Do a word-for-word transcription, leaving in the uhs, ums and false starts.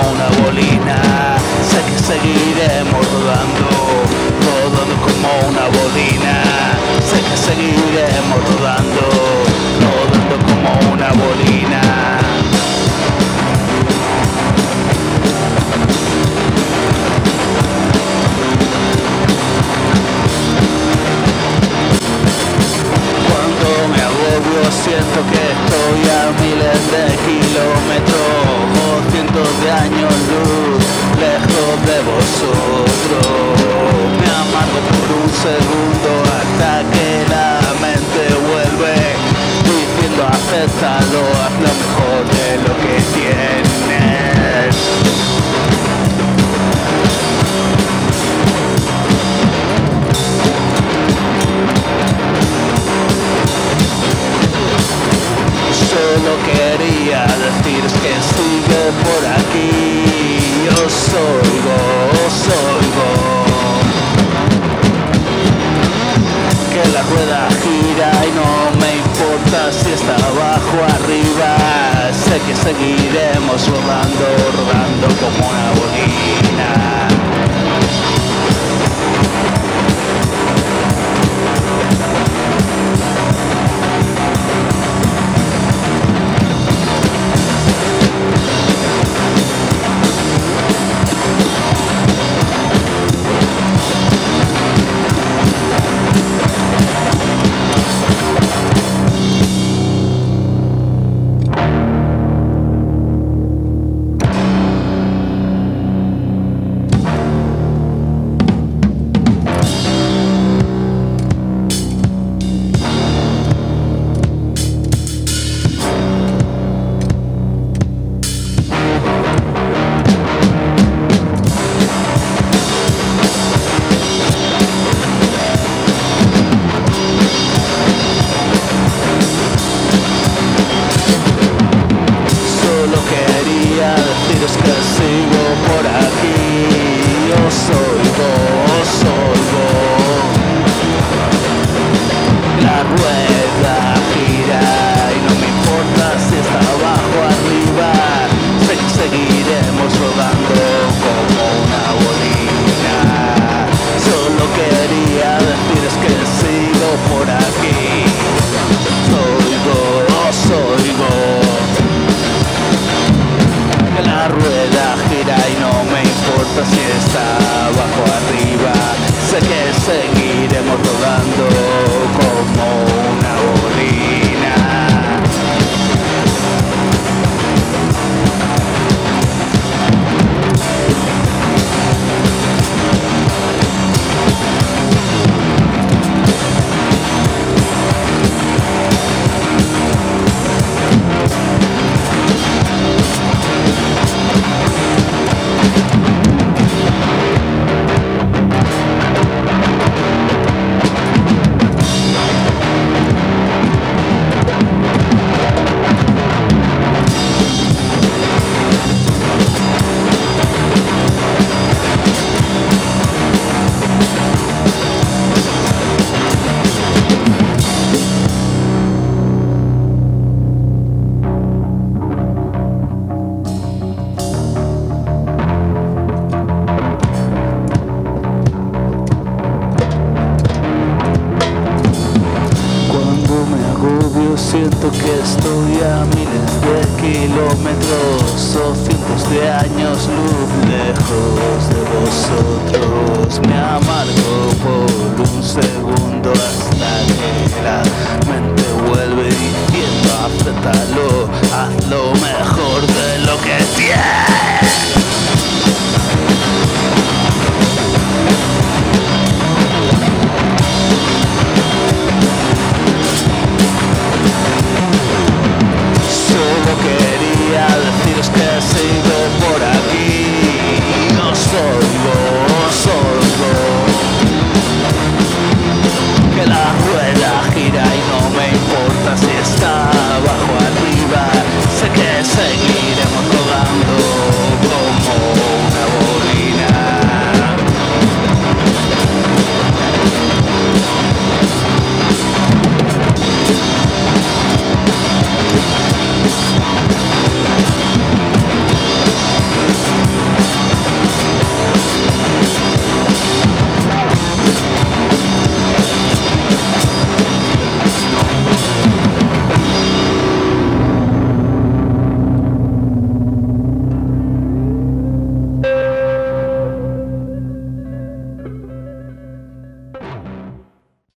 una bolina. Sé que seguiremos rodando, rodando como una bolina. Sé que seguiremos rodando, rodando como una bolina. Siento que estoy a miles de kilómetros o cientos de años luz lejos de vosotros. Me amargo por un segundo hasta que la mente vuelve diciendo acéptalo, haz lo mejor de lo que tienes. Solo quería deciros que sigo por aquí, os oigo, os oigo. Que la rueda gira y no me importa si está abajo o arriba. Sé que seguiremos rodando, rodando como una bolina. Deciros que sigo por aquí, os oigo, os oigo. La rueda gira y no me importa si está abajo o arriba. Sé que seguiremos rodando como una bolina. Solo quería deciros que sigo por aquí, os oigo, os oigo. La rueda gira y no me importa si está abajo o arriba. Sé que seguiremos rodando como una bolina. Siento que estoy a miles de kilómetros o cientos de años luz lejos de vosotros. Me amargo por un segundo hasta que la mente vuelve diciendo acéptalo, haz lo mejor de lo que tienes.